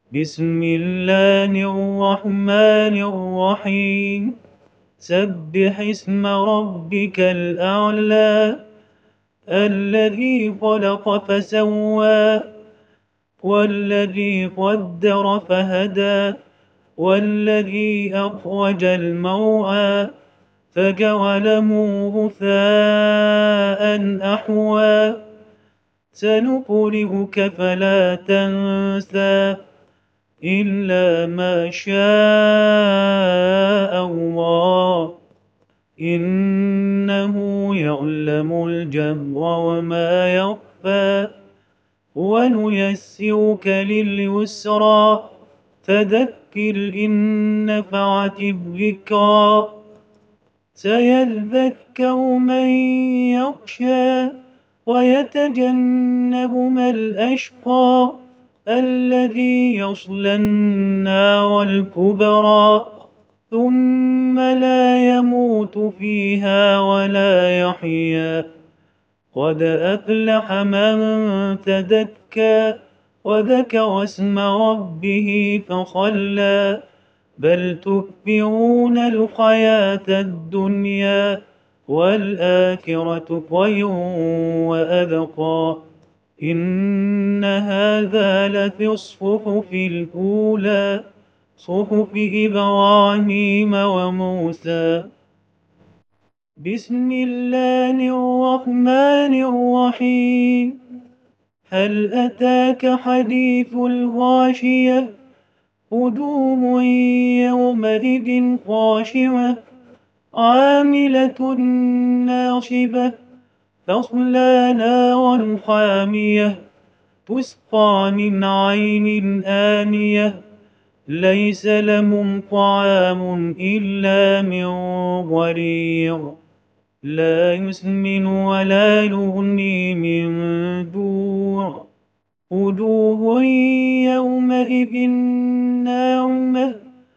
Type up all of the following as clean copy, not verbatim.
بسم الله الرحمن الرحيم. سبح اسم ربك الأعلى الذي خلق فسوى والذي قدر فهدى والذي أخرج المرعى فجعله غثاء أحوى سنقرئك فلا تنسى إلا ما شاء الله إنه يعلم الجهر وما يخفى ونيسرك لليسرى فذكر إن نفعت الذكرى سيذكر من يخشى ويتجنبها الأشقى الذي يصلى النار الكبرى ثم لا يموت فيها ولا يحيا قد أفلح من تزكى وذكر اسم ربه فصلى بل تؤثرون الحياة الدنيا والآخرة خير وأبقى إن هذا لفي الصحف الأولى صحف إبراهيم وموسى. بسم الله الرحمن الرحيم. هل أتاك حديث الغاشية وجوه يومئذ خاشعة عاملة ناصبة تصلى نارا حامية تسقى من عين آنية ليس لهم طعام إلا من ضريع لا يسمن ولا يغني من جوع وجوه يومئذ ناعمة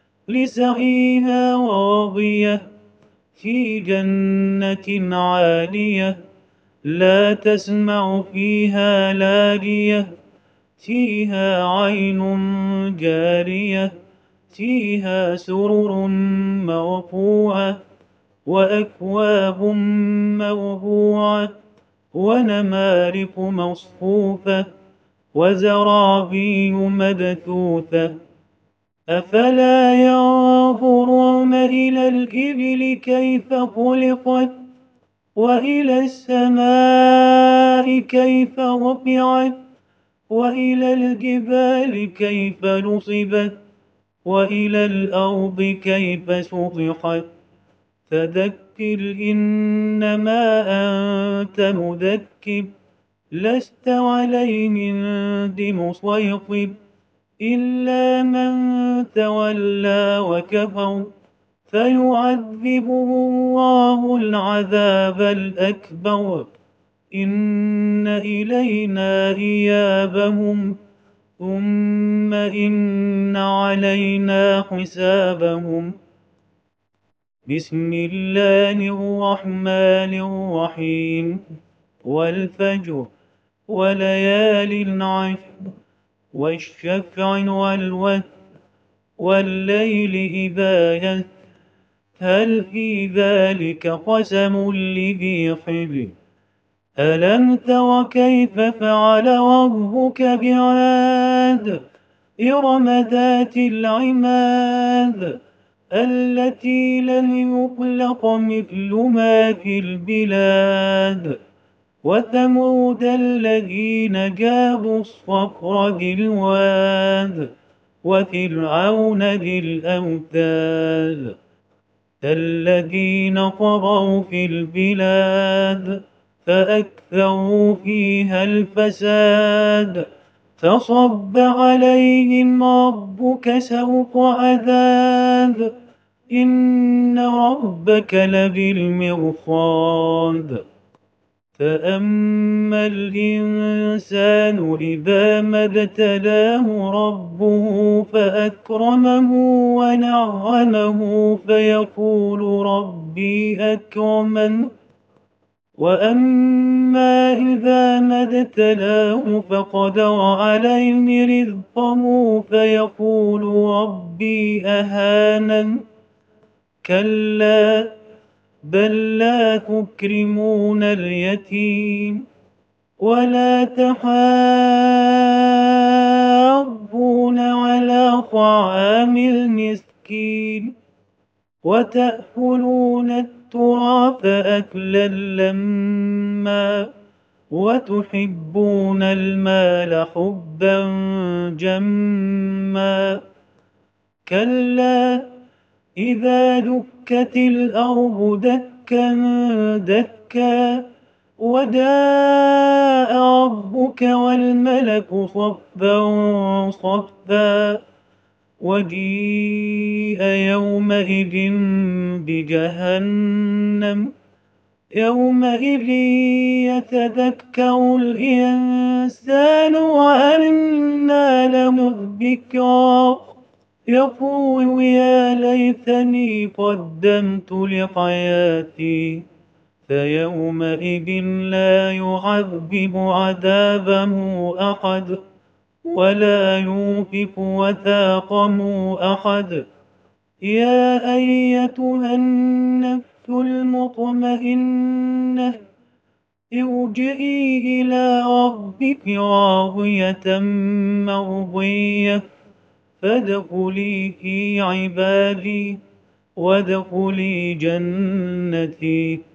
لسعيها راضية في جنة عالية لا تسمع فيها لاغية فيها عين جارية فيها سرر مرفوعة وأكواب موضوعة ونمارق مصفوفة وزرابي مبثوثة أفلا ينظرون إلى الإبل كيف خلقت وإلى السماء كيف رفعت وإلى الجبال كيف نصبت وإلى الأرض كيف سطحت فذكر إنما أنت مذكر لست عليهم بمسيطر إلا من تولى وكفر فيعذبه الله العذاب الأكبر إن إلينا إيابهم ثم إن علينا حسابهم. بسم الله الرحمن الرحيم. والفجر وليال عشر والشفع والوتر والليل إذا يسر هل في ذلك قسم لذي حجر ألم تر كيف فعل ربك بعاد إرم ذات العماد التي لم يخلق مثلها في البلاد وثمود الذين جابوا الصخر بالواد وفرعون ذي الأوتاد الذين طغوا في البلاد فأكثروا فيها الفساد فصب عليهم ربك سوط عذاب إن ربك لبالمرصاد فأما الإنسان إذا ما ابتلاه ربه فأكرمه ونعمه فيقول ربي أكرمن وأما إذا ما ابتلاه فقدر عليه رزقه فيقول ربي أهانن كلا بل لا تكرمون اليتيم ولا تحاضون على طعام المسكين وتأكلون التراث أكلا لما وتحبون المال حبا جما كلا إذا دكت الأرض دكا دكا وجاء ربك والملك صفا صفا وجيء يومئذ بجهنم يومئذ يتذكر الإنسان وأنى له الذكرى يقول يا ليتني قدمت لحياتي فيومئذ لا يعذب عذابه أحد ولا يوثق وثاقه أحد يا أيتها النفس المطمئنة ارجعي إلى ربك راضية مرضية فادخلي في عبادي وادخلي جنتي